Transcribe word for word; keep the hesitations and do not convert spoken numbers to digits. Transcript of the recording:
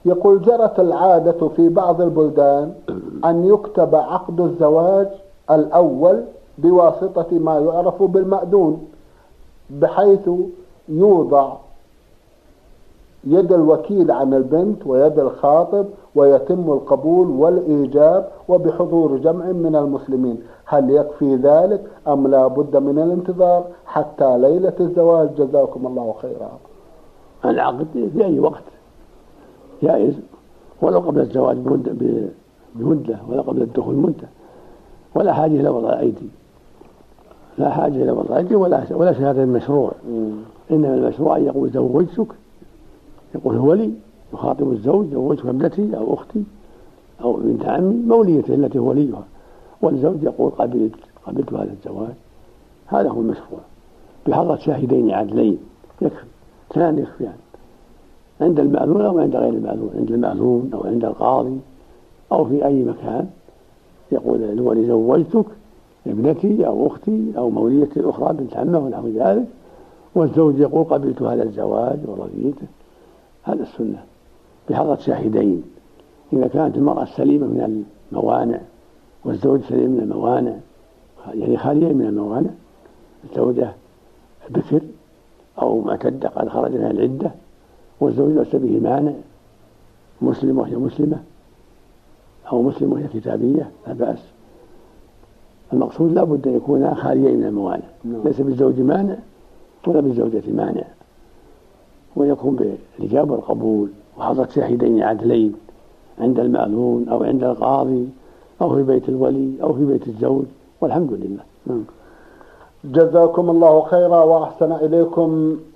يقول جرت العادة في بعض البلدان أن يكتب عقد الزواج الأول بواسطة ما يعرف بالمأذون، بحيث يوضع يد الوكيل عن البنت ويد الخاطب ويتم القبول والإيجاب وبحضور جمع من المسلمين. هل يكفي ذلك أم لا بد من الانتظار حتى ليلة الزواج؟ جزاكم الله خيرا. العقد في أي وقت جائز، ولو قبل الزواج بمدة ولا قبل الدخول مدة، ولا حاجة إلى وضع الأيدي، لا حاجة إلى وضع الأيدي ولا ولا شهادة المشروع. إنما المشروع أن يقول زوجتك، يقول هو لي يخاطب الزوج زوجتك ابنتي أو أختي أو بنت عمي موليته التي هو وليها، والزوج يقول قبلت قبلت هذا الزواج. هذا هو المشروع بحضرة شاهدين عدلين يكفي، ثاني يكفي يعني عند المأذون أو عند غير المأذون، عند المأذون أو عند القاضي أو في أي مكان يقول الولي زوجتك ابنتي أو أختي أو موليتي الأخرى بنت عمه ونحو ذلك، والزوج يقول قبلت هذا الزواج ورضيته. هذا السنة بحضرة شاهدين. إذا كانت المرأة سليمة من الموانع والزوج سليم من الموانع، يعني خالية من الموانع، الزوجة بكر أو معتدة قد خرج منها العدة والزوج ليس به مانع، مسلم وهي مسلمة أو مسلم وهي كتابية لا بأس. المقصود لا بد أن يكون خاليين من الموانع، ليس بالزوج مانع ولا بالزوجة مانع، ويكون بالإجابة والقبول وحضرة شاهدين عدلين عند المأذون أو عند القاضي أو في بيت الولي أو في بيت الزوج، والحمد لله. جزاكم الله خيرا وأحسن إليكم.